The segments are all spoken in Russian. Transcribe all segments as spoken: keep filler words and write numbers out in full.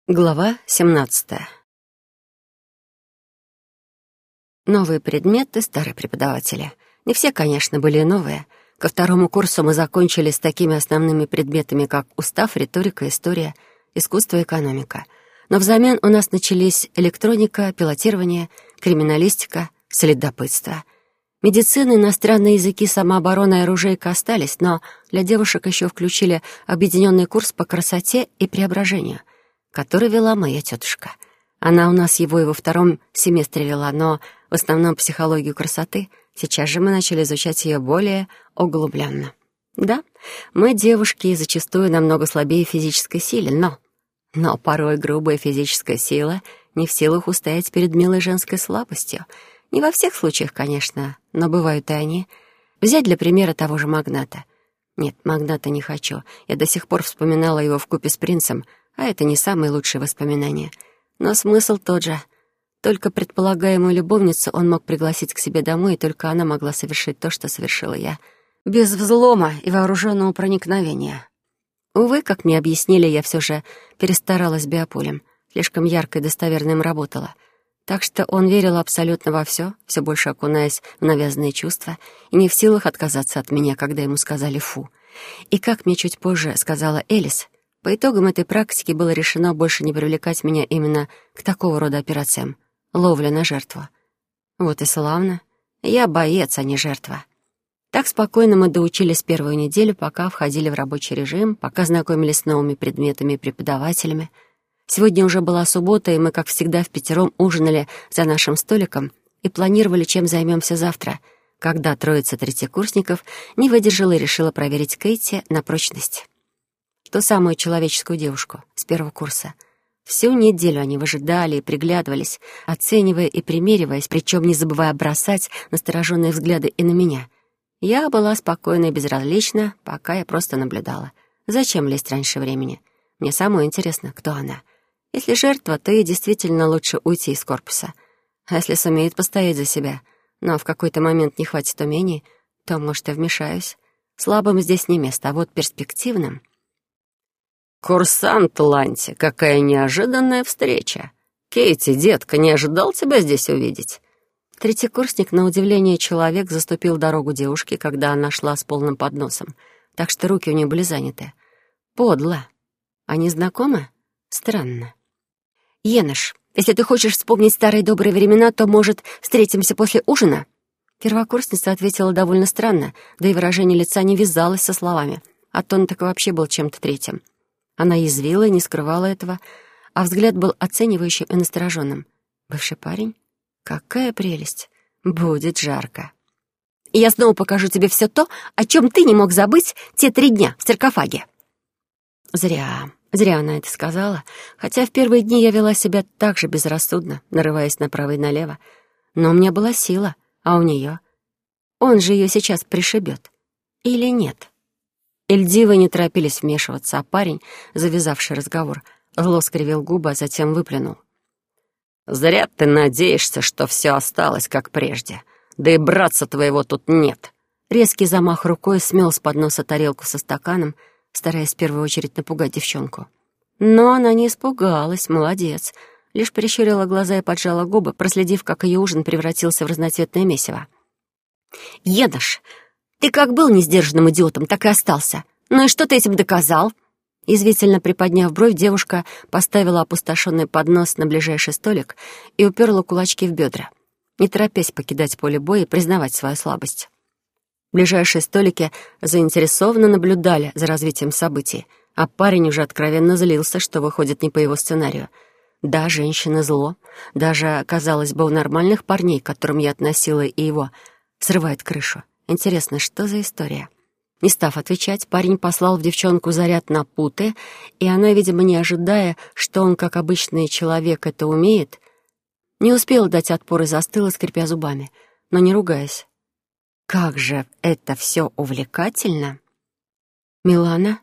Глава семнадцатая. Новые предметы, старые преподаватели. Не все, конечно, были новые. Ко второму курсу мы закончили с такими основными предметами, как устав, риторика, история, искусство и экономика. Но взамен у нас начались электроника, пилотирование, криминалистика, следопытство. Медицина, иностранные языки, самооборона и оружейка остались, но для девушек еще включили объединенный курс по красоте и преображению, который вела моя тетушка. Она у нас его и во втором семестре вела, но в основном психологию красоты. Сейчас же мы начали изучать ее более углубленно. Да, мы, девушки, зачастую намного слабее физической силы, но... Но порой грубая физическая сила не в силах устоять перед милой женской слабостью. Не во всех случаях, конечно, но бывают и они. Взять для примера того же магната. Нет, магната не хочу. Я до сих пор вспоминала его вкупе с принцем, а это не самые лучшие воспоминания. Но смысл тот же. Только предполагаемую любовницу он мог пригласить к себе домой, и только она могла совершить то, что совершила я. Без взлома и вооруженного проникновения. Увы, как мне объяснили, я все же перестаралась биополем. Слишком ярко и достоверно им работала. Так что он верил абсолютно во все, все больше окунаясь в навязанные чувства, и не в силах отказаться от меня, когда ему сказали «фу». И как мне чуть позже сказала Элис, по итогам этой практики было решено больше не привлекать меня именно к такого рода операциям. Ловля на жертву. Вот и славно. Я боец, а не жертва. Так спокойно мы доучились первую неделю, пока входили в рабочий режим, пока знакомились с новыми предметами и преподавателями. Сегодня уже была суббота, и мы, как всегда, впятером ужинали за нашим столиком и планировали, чем займемся завтра, когда троица третьекурсников не выдержала и решила проверить Кейти на прочность. Ту самую человеческую девушку с первого курса. Всю неделю они выжидали и приглядывались, оценивая и примериваясь, причем не забывая бросать настороженные взгляды и на меня. Я была спокойна и безразлична, пока я просто наблюдала. Зачем лезть раньше времени? Мне самое интересно, кто она. Если жертва, то ей действительно лучше уйти из корпуса. А если сумеет постоять за себя, но в какой-то момент не хватит умений, то, может, и вмешаюсь. Слабым здесь не место, а вот перспективным... «Курсант Ланти, какая неожиданная встреча! Кейти, детка, не ожидал тебя здесь увидеть?» Третьекурсник, на удивление человек, заступил дорогу девушке, когда она шла с полным подносом, так что руки у нее были заняты. Подло. Они знакомы? Странно. «Енош, если ты хочешь вспомнить старые добрые времена, то, может, встретимся после ужина?» Первокурсница ответила довольно странно, да и выражение лица не вязалось со словами, а тон так вообще был чем-то третьим. Она язвила и не скрывала этого, а взгляд был оценивающим и настороженным. «Бывший парень? Какая прелесть! Будет жарко!» «И я снова покажу тебе все то, о чем ты не мог забыть те три дня в саркофаге!» Зря, зря она это сказала, хотя в первые дни я вела себя так же безрассудно, нарываясь направо и налево. Но у меня была сила, а у нее... Он же ее сейчас пришибет. Или нет?» Эльдивы не торопились вмешиваться, а парень, завязавший разговор, зло скривил губы, а затем выплюнул. «Зря ты надеешься, что все осталось, как прежде. Да и братца твоего тут нет». Резкий замах рукой смел с подноса тарелку со стаканом, стараясь в первую очередь напугать девчонку. Но она не испугалась, молодец. Лишь прищурила глаза и поджала губы, проследив, как ее ужин превратился в разноцветное месиво. «Едаш! Ты как был несдержанным идиотом, так и остался. Ну и что ты этим доказал?» Язвительно приподняв бровь, девушка поставила опустошенный поднос на ближайший столик и уперла кулачки в бедра, не торопясь покидать поле боя и признавать свою слабость. Ближайшие столики заинтересованно наблюдали за развитием событий, а парень уже откровенно злился, что выходит не по его сценарию. Да, женщина зло, даже, казалось бы, у нормальных парней, к которым я относила и его, срывает крышу. Интересно, что за история? Не став отвечать, парень послал в девчонку заряд на путы, и она, видимо, не ожидая, что он, как обычный человек, это умеет, не успела дать отпор и застыла, скрипя зубами, но не ругаясь. Как же это все увлекательно! Милана?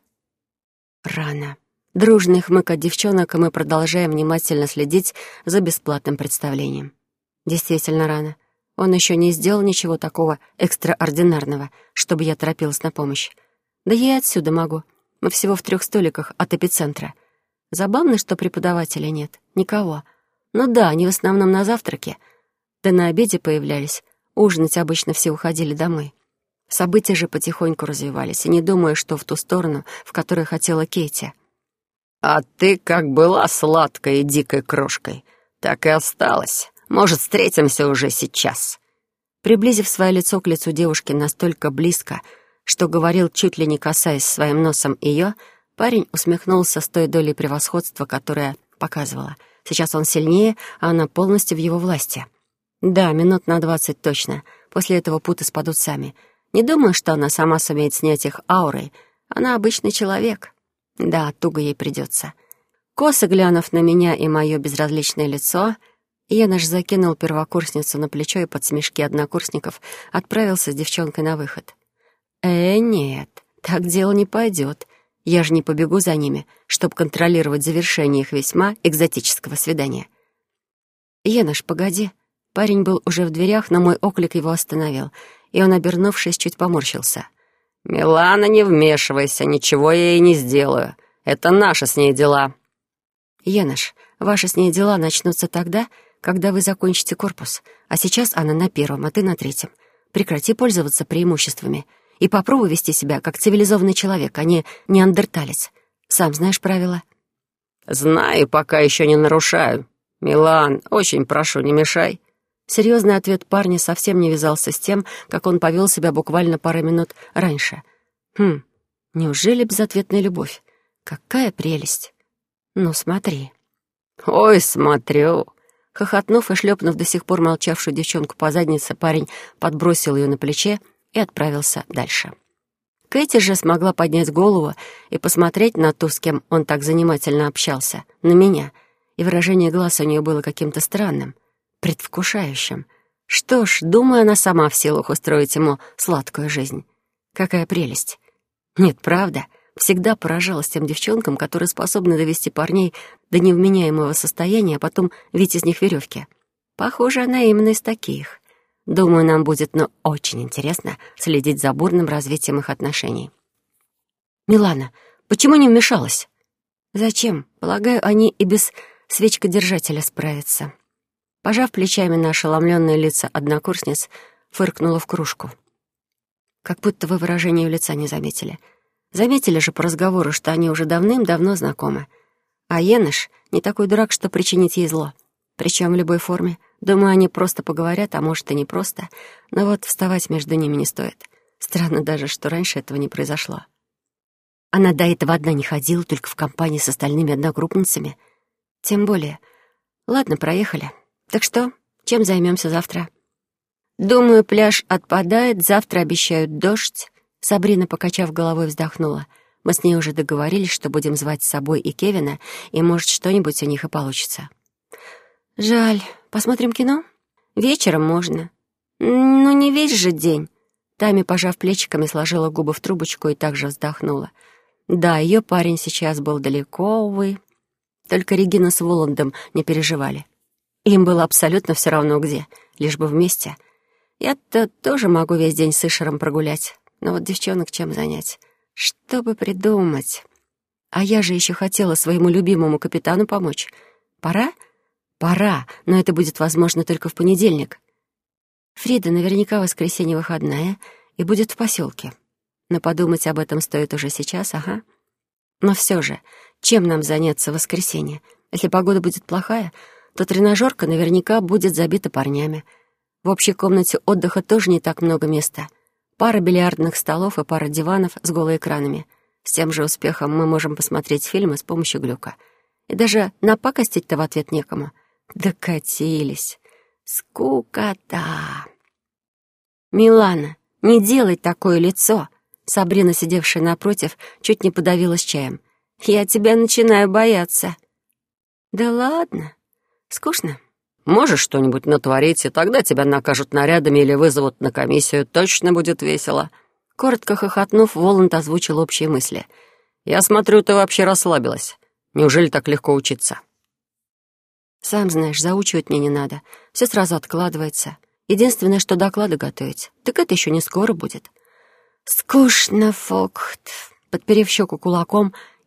Рано. Дружный хмык от девчонок, и мы продолжаем внимательно следить за бесплатным представлением. Действительно рано. Он еще не сделал ничего такого экстраординарного, чтобы я торопилась на помощь. Да я и отсюда могу. Мы всего в трех столиках от эпицентра. Забавно, что преподавателя нет. Никого. Ну да, они в основном на завтраке. Да на обеде появлялись. Ужинать обычно все уходили домой. События же потихоньку развивались, и не думаю, что в ту сторону, в которой хотела Кейти. «А ты как была сладкой и дикой крошкой, так и осталась. Может, встретимся уже сейчас?» Приблизив свое лицо к лицу девушки настолько близко, что говорил, чуть ли не касаясь своим носом ее, парень усмехнулся с той долей превосходства, которая показывала. Сейчас он сильнее, а она полностью в его власти. Да, минут на двадцать точно. После этого путы спадут сами. Не думаю, что она сама сумеет снять их аурой. Она обычный человек. Да, туго ей придется. Косо глянув на меня и мое безразличное лицо, Енош закинул первокурсницу на плечо и под смешки однокурсников отправился с девчонкой на выход. «Э, нет, так дело не пойдет. Я же не побегу за ними, чтобы контролировать завершение их весьма экзотического свидания». «Енош, погоди». Парень был уже в дверях, но мой оклик его остановил, и он, обернувшись, чуть поморщился. «Милана, не вмешивайся, ничего я ей не сделаю. Это наши с ней дела». «Енош, ваши с ней дела начнутся тогда, когда вы закончите корпус, а сейчас она на первом, а ты на третьем. Прекрати пользоваться преимуществами и попробуй вести себя как цивилизованный человек, а не неандерталец. Сам знаешь правила». «Знаю, пока еще не нарушаю. Милан, очень прошу, не мешай». Серьезный ответ парня совсем не вязался с тем, как он повел себя буквально пару минут раньше. Хм, неужели безответная любовь? Какая прелесть! Ну, смотри. «Ой, смотрю». Хохотнув и шлепнув до сих пор молчавшую девчонку по заднице, парень подбросил ее на плече и отправился дальше. Кэти же смогла поднять голову и посмотреть на ту, с кем он так занимательно общался, на меня, и выражение глаз у нее было каким-то странным, предвкушающим. Что ж, думаю, она сама в силах устроить ему сладкую жизнь. Какая прелесть! Нет, правда, всегда поражалась тем девчонкам, которые способны довести парней до невменяемого состояния, а потом вить из них веревки. Похоже, она именно из таких. Думаю, нам будет, но очень интересно следить за бурным развитием их отношений. «Милана, почему не вмешалась?» «Зачем? Полагаю, они и без свечкодержателя справятся». Пожав плечами на ошеломленные лица однокурсниц, фыркнула в кружку. Как будто вы выражение ее лица не заметили. Заметили же по разговору, что они уже давным-давно знакомы. А Енош не такой дурак, что причинить ей зло. Причем в любой форме. Думаю, они просто поговорят, а может и не просто. Но вот вставать между ними не стоит. Странно даже, что раньше этого не произошло. Она до этого одна не ходила, только в компании с остальными одногруппницами. Тем более. Ладно, проехали. Так что, чем займемся завтра? Думаю, пляж отпадает, завтра обещают дождь. Сабрина, покачав головой, вздохнула. Мы с ней уже договорились, что будем звать с собой и Кевина, и, может, что-нибудь у них и получится. Жаль. Посмотрим кино? Вечером можно. Ну, не весь же день. Тами, пожав плечиками, сложила губы в трубочку и также вздохнула. Да, ее парень сейчас был далеко, увы. Только Регина с Воландом не переживали. Им было абсолютно все равно где, лишь бы вместе. Я-то тоже могу весь день с Ишером прогулять. Но вот девчонок чем занять? Что бы придумать? А я же еще хотела своему любимому капитану помочь. Пора? Пора, но это будет возможно только в понедельник. Фрида наверняка в воскресенье выходная и будет в поселке. Но подумать об этом стоит уже сейчас, ага. Но все же, чем нам заняться в воскресенье? Если погода будет плохая, то тренажерка наверняка будет забита парнями. В общей комнате отдыха тоже не так много места. Пара бильярдных столов и пара диванов с голоэкранами. С тем же успехом мы можем посмотреть фильмы с помощью глюка. И даже напакостить-то в ответ некому. Докатились. Скукота. «Милана, не делай такое лицо!» Сабрина, сидевшая напротив, чуть не подавилась чаем. «Я тебя начинаю бояться». «Да ладно. Скучно?» «Можешь что-нибудь натворить, и тогда тебя накажут нарядами или вызовут на комиссию. Точно будет весело». Коротко хохотнув, Воланд озвучил общие мысли. «Я смотрю, ты вообще расслабилась. Неужели так легко учиться?» «Сам знаешь, заучивать мне не надо. Все сразу откладывается. Единственное, что доклады готовить. Так это еще не скоро будет». «Скучно, Фокт». Подперев щеку кулаком,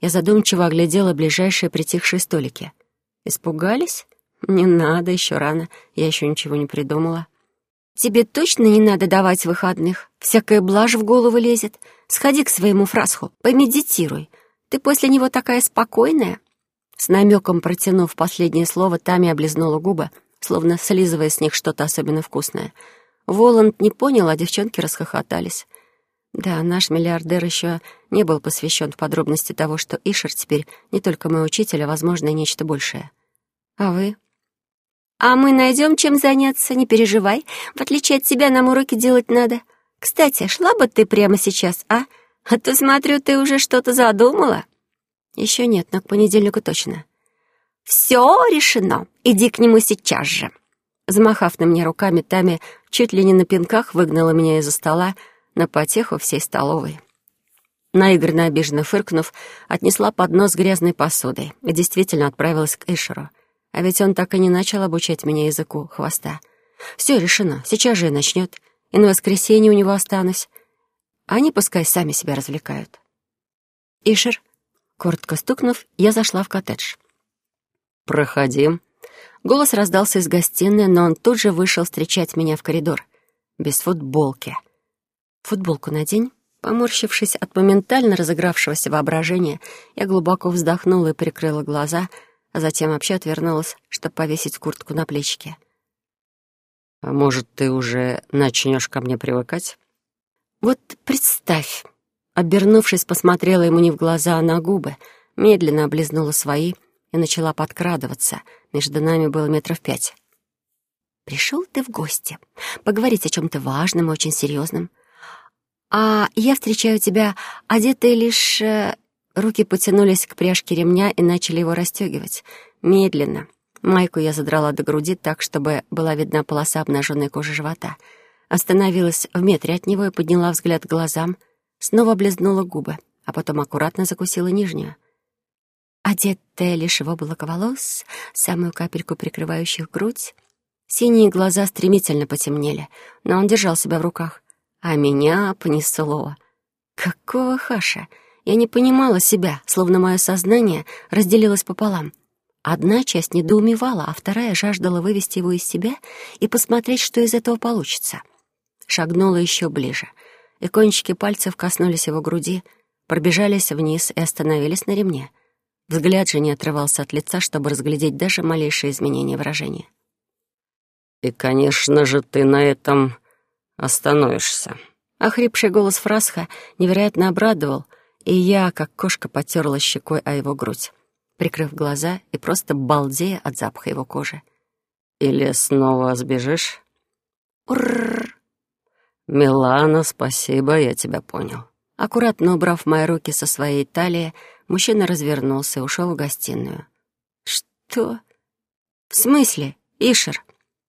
Я задумчиво оглядела ближайшие притихшие столики. Испугались? Не надо, еще рано. Я еще ничего не придумала. Тебе точно не надо давать выходных? Всякая блажь в голову лезет. Сходи к своему фрасху, помедитируй. Ты после него такая спокойная. С намеком протянув последнее слово, Тами облизнула губы, словно слизывая с них что-то особенно вкусное. Воланд не понял, а девчонки расхохотались. Да, наш миллиардер еще не был посвящен в подробности того, что Ишер теперь не только мой учитель, а, возможно, и нечто большее. А вы? А мы найдем, чем заняться, не переживай. В отличие от тебя, нам уроки делать надо. Кстати, шла бы ты прямо сейчас, а? А то, смотрю, ты уже что-то задумала. Еще нет, но к понедельнику точно. Все решено. Иди к нему сейчас же. Замахав на мне руками, Тами чуть ли не на пинках выгнала меня из-за стола на потеху всей столовой. Наигранно обиженно фыркнув, отнесла поднос с грязной посудой и действительно отправилась к Ишеру. А ведь он так и не начал обучать меня языку хвоста. Все решено, сейчас же и начнет. И на воскресенье у него останусь. Они пускай сами себя развлекают. Ишер, коротко стукнув, я зашла в коттедж. «Проходи». Голос раздался из гостиной, но он тут же вышел встречать меня в коридор. Без футболки. «Футболку надень». Поморщившись от моментально разыгравшегося воображения, я глубоко вздохнула и прикрыла глаза, а затем вообще отвернулась, чтобы повесить куртку на плечики. «А может, ты уже начнешь ко мне привыкать?» «Вот представь». Обернувшись, посмотрела ему не в глаза, а на губы, медленно облизнула свои и начала подкрадываться. Между нами было метров пять. «Пришел ты в гости. Поговорить о чем-то важном и очень серьезном. А я встречаю тебя, одетая лишь...» Руки потянулись к пряжке ремня и начали его расстегивать. Медленно. Майку я задрала до груди так, чтобы была видна полоса обнаженной кожи живота. Остановилась в метре от него и подняла взгляд к глазам. Снова облизнула губы, а потом аккуратно закусила нижнюю. Одетая лишь в облако волос, самую капельку прикрывающих грудь. Синие глаза стремительно потемнели, но он держал себя в руках. А меня понесло. Какого хаша? Я не понимала себя, словно мое сознание разделилось пополам. Одна часть недоумевала, а вторая жаждала вывести его из себя и посмотреть, что из этого получится. Шагнула еще ближе, и кончики пальцев коснулись его груди, пробежались вниз и остановились на ремне. Взгляд же не отрывался от лица, чтобы разглядеть даже малейшие изменения выражения. «И, конечно же, ты на этом остановишься». Охрипший голос Фрасха невероятно обрадовал, и я, как кошка, потерла щекой о его грудь, прикрыв глаза и просто балдея от запаха его кожи. «Или снова сбежишь?» «Урррр!» «Милана, спасибо, я тебя понял». Аккуратно убрав мои руки со своей талии, мужчина развернулся и ушел в гостиную. «Что? В смысле, Ишер?»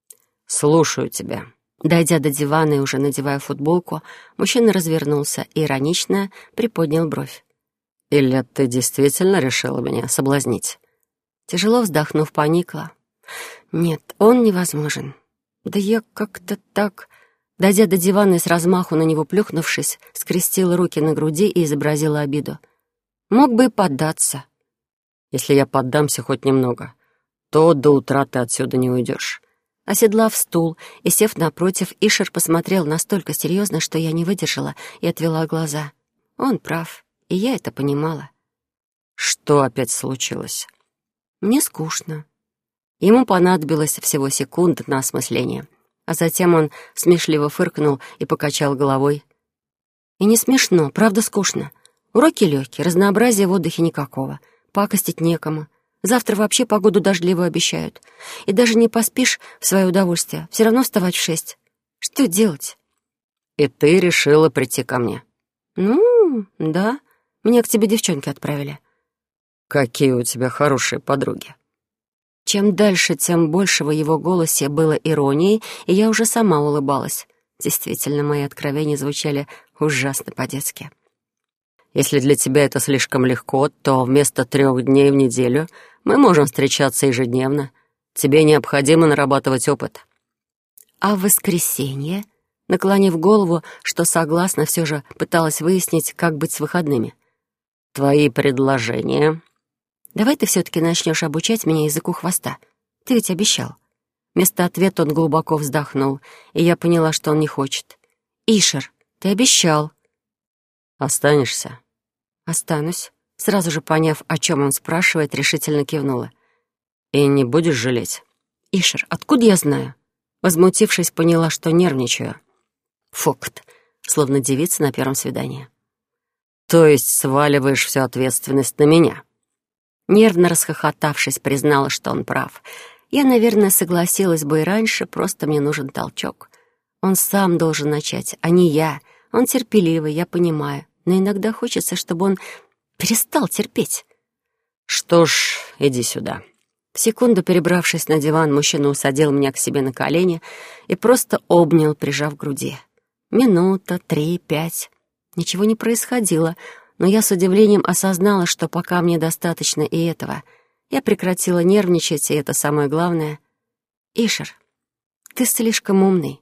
«Слушаю тебя». Дойдя до дивана и уже надевая футболку, мужчина развернулся и иронично приподнял бровь. «Или ты действительно решила меня соблазнить?» Тяжело вздохнув, поникла. «Нет, он невозможен. Да я как-то так...» Дойдя до дивана и с размаху на него плюхнувшись, скрестила руки на груди и изобразила обиду. «Мог бы и поддаться». «Если я поддамся хоть немного, то до утра ты отсюда не уйдешь». Оседлав стул и сев напротив, Ишер посмотрел настолько серьезно, что я не выдержала и отвела глаза. Он прав, и я это понимала. «Что опять случилось?» «Мне скучно». Ему понадобилось всего секунда на осмысление, а затем он смешливо фыркнул и покачал головой. «И не смешно, правда скучно. Уроки легкие, разнообразия в отдыхе никакого, пакостить некому. Завтра вообще погоду дождливую обещают. И даже не поспишь в свое удовольствие, все равно вставать в шесть. Что делать?» «И ты решила прийти ко мне?» «Ну, да. Меня к тебе девчонки отправили». «Какие у тебя хорошие подруги». Чем дальше, тем больше в его голосе было иронии, и я уже сама улыбалась. Действительно, мои откровения звучали ужасно по-детски. «Если для тебя это слишком легко, то вместо трех дней в неделю мы можем встречаться ежедневно. Тебе необходимо нарабатывать опыт». «А в воскресенье?» Наклонив голову, что согласно, все же пыталась выяснить, как быть с выходными. «Твои предложения?» «Давай ты все-таки начнешь обучать меня языку хвоста. Ты ведь обещал». Вместо ответа он глубоко вздохнул, и я поняла, что он не хочет. «Ишер, ты обещал». «Останешься?» «Останусь». Сразу же поняв, о чем он спрашивает, решительно кивнула. «И не будешь жалеть?» «Ишер, откуда я знаю?» Возмутившись, поняла, что нервничаю. Фокт, словно девица на первом свидании. «То есть сваливаешь всю ответственность на меня?» Нервно расхохотавшись, признала, что он прав. Я, наверное, согласилась бы и раньше, просто мне нужен толчок. Он сам должен начать, а не я. Он терпеливый, я понимаю, но иногда хочется, чтобы он перестал терпеть. «Что ж, иди сюда». В секунду, перебравшись на диван, мужчина усадил меня к себе на колени и просто обнял, прижав к груди. Минута, три, пять. Ничего не происходило, но я с удивлением осознала, что пока мне достаточно и этого. Я прекратила нервничать, и это самое главное. «Ишер, ты слишком умный».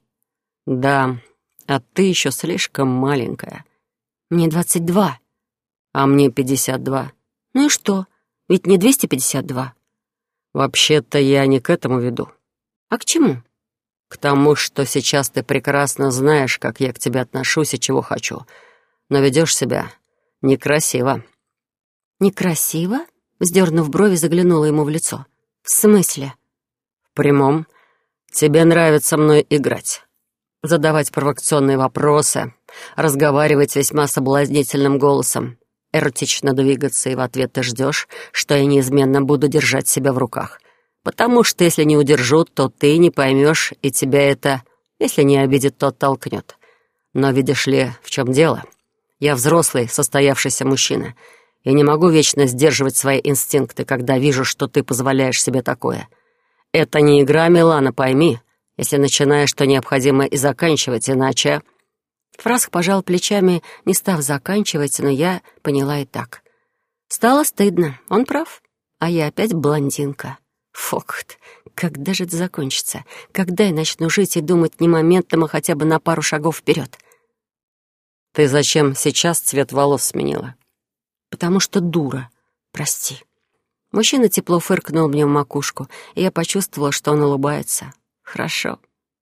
«Да, а ты еще слишком маленькая». «Мне двадцать два». «А мне пятьдесят два». «Ну и что? Ведь не двести пятьдесят два». «Вообще-то я не к этому веду». «А к чему?» «К тому, что сейчас ты прекрасно знаешь, как я к тебе отношусь и чего хочу, но ведешь себя некрасиво». «Некрасиво?» Вздернув брови, заглянула ему в лицо. «В смысле?» «В прямом. Тебе нравится мной играть, задавать провокационные вопросы, разговаривать весьма соблазнительным голосом, эротично двигаться, и в ответ ты ждешь, что я неизменно буду держать себя в руках. Потому что если не удержу, то ты не поймешь, и тебя это, если не обидит, то оттолкнет. Но видишь ли, в чем дело? Я взрослый, состоявшийся мужчина, и не могу вечно сдерживать свои инстинкты, когда вижу, что ты позволяешь себе такое. Это не игра, Милана, пойми. Если начинаешь, то необходимо и заканчивать, иначе...» Фраск пожал плечами, не став заканчивать, но я поняла и так. Стало стыдно, он прав, а я опять блондинка. Фокт, когда же это закончится? Когда я начну жить и думать не моментом, а хотя бы на пару шагов вперед? «Ты зачем сейчас цвет волос сменила?» «Потому что дура. Прости». Мужчина тепло фыркнул мне в макушку, и я почувствовала, что он улыбается. «Хорошо».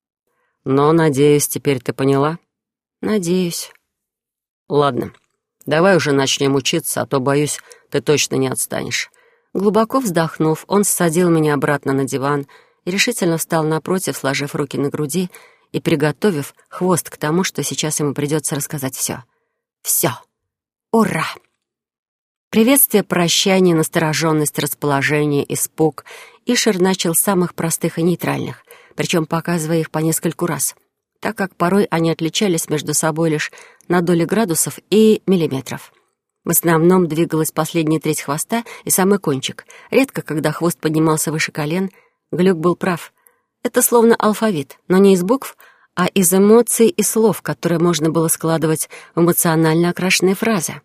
«Но, надеюсь, теперь ты поняла?» «Надеюсь». «Ладно, давай уже начнем учиться, а то, боюсь, ты точно не отстанешь». Глубоко вздохнув, он ссадил меня обратно на диван и решительно встал напротив, сложив руки на груди и приготовив хвост к тому, что сейчас ему придется рассказать все. Все. Ура! Приветствие, прощание, настороженность, расположение, испуг. Ишер начал с самых простых и нейтральных, причем показывая их по нескольку раз, так как порой они отличались между собой лишь на доли градусов и миллиметров. В основном двигалась последняя треть хвоста и самый кончик. Редко, когда хвост поднимался выше колен, Глюк был прав. Это словно алфавит, но не из букв, а из эмоций и слов, которые можно было складывать в эмоционально окрашенные фразы.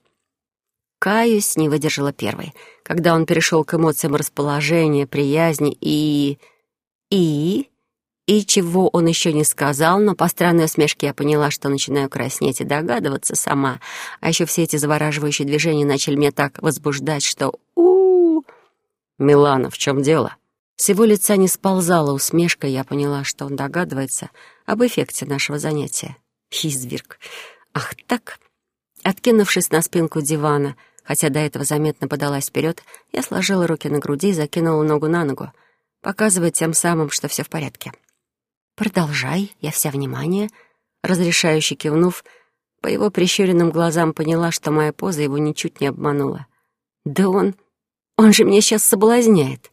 Каюсь, не выдержала первой, когда он перешел к эмоциям расположения, приязни и... и... И чего он еще не сказал, но по странной усмешке я поняла, что начинаю краснеть и догадываться сама. А еще все эти завораживающие движения начали меня так возбуждать, что... у, -у, -у. «Милана, в чем дело?» С его лица не сползала усмешка, я поняла, что он догадывается об эффекте нашего занятия. Изверг. Ах так? Откинувшись на спинку дивана, хотя до этого заметно подалась вперед, я сложила руки на груди и закинула ногу на ногу, показывая тем самым, что все в порядке. «Продолжай, я вся внимание», разрешающе кивнув, по его прищуренным глазам поняла, что моя поза его ничуть не обманула. «Да он... он же меня сейчас соблазняет».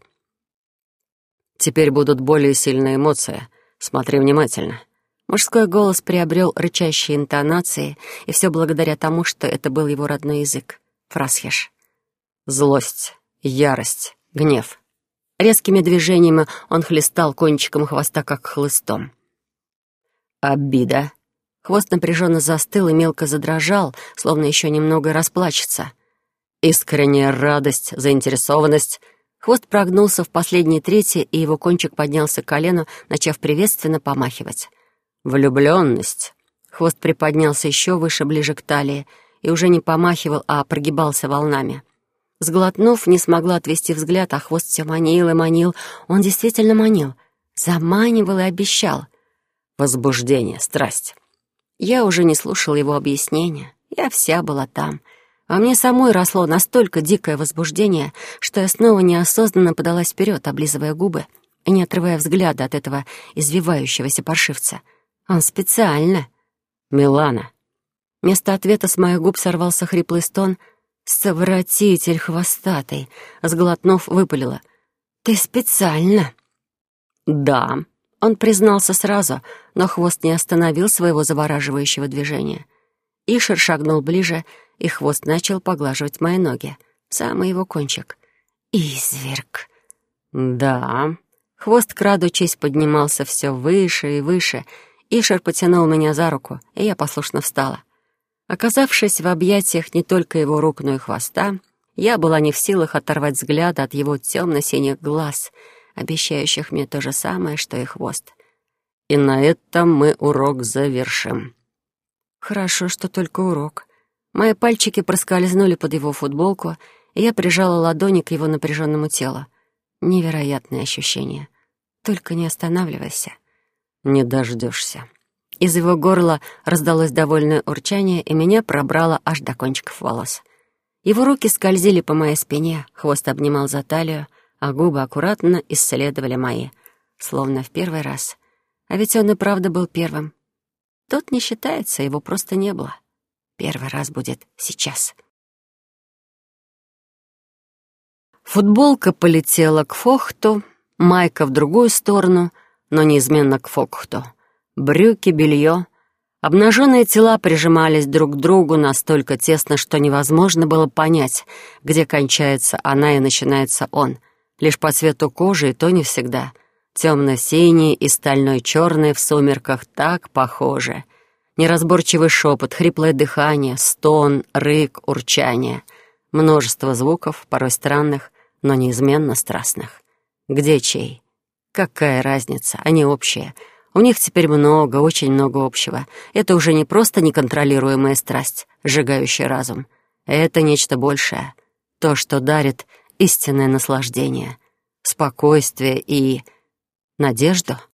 «Теперь будут более сильные эмоции. Смотри внимательно». Мужской голос приобрел рычащие интонации, и все благодаря тому, что это был его родной язык. Фрасхеш. Злость, ярость, гнев. Резкими движениями он хлестал кончиком хвоста, как хлыстом. Обида. Хвост напряженно застыл и мелко задрожал, словно еще немного и расплачется. Искренняя радость, заинтересованность. Хвост прогнулся в последней трети, и его кончик поднялся к колену, начав приветственно помахивать. Влюбленность. Хвост приподнялся еще выше, ближе к талии, и уже не помахивал, а прогибался волнами. Сглотнув, не смогла отвести взгляд, а хвост все манил и манил. Он действительно манил, заманивал и обещал. Возбуждение, страсть. Я уже не слушала его объяснения. Я вся была там. Во мне самой росло настолько дикое возбуждение, что я снова неосознанно подалась вперед, облизывая губы и не отрывая взгляда от этого извивающегося паршивца. Он специально. «Милана». Вместо ответа с моих губ сорвался хриплый стон. «Совратитель хвостатый», сглотнув, выпалила. «Ты специально?» «Да», — он признался сразу, но хвост не остановил своего завораживающего движения. Ишер шагнул ближе, и хвост начал поглаживать мои ноги, самый его кончик. «Изверг!» «Да». Хвост, крадучись, поднимался все выше и выше. Ишер потянул меня за руку, и я послушно встала. Оказавшись в объятиях не только его рук, но и хвоста, я была не в силах оторвать взгляда от его темно-синих глаз, обещающих мне то же самое, что и хвост. «И на этом мы урок завершим». Хорошо, что только урок. Мои пальчики проскользнули под его футболку, и я прижала ладони к его напряженному телу. Невероятное ощущение. Только не останавливайся. «Не дождешься». Из его горла раздалось довольное урчание, и меня пробрало аж до кончиков волос. Его руки скользили по моей спине, хвост обнимал за талию, а губы аккуратно исследовали мои, словно в первый раз. А ведь он и правда был первым. Тот не считается, его просто не было. Первый раз будет сейчас. Футболка полетела к Фохту, майка в другую сторону, но неизменно к Фохту. Брюки, белье. Обнаженные тела прижимались друг к другу настолько тесно, что невозможно было понять, где кончается она и начинается он. Лишь по цвету кожи, и то не всегда. Темно-синие и стальной-черные в сумерках так похожи. Неразборчивый шепот, хриплое дыхание, стон, рык, урчание. Множество звуков, порой странных, но неизменно страстных. Где чей? Какая разница? Они общие. У них теперь много, очень много общего. Это уже не просто неконтролируемая страсть, сжигающая разум. Это нечто большее. То, что дарит истинное наслаждение, спокойствие и надежду.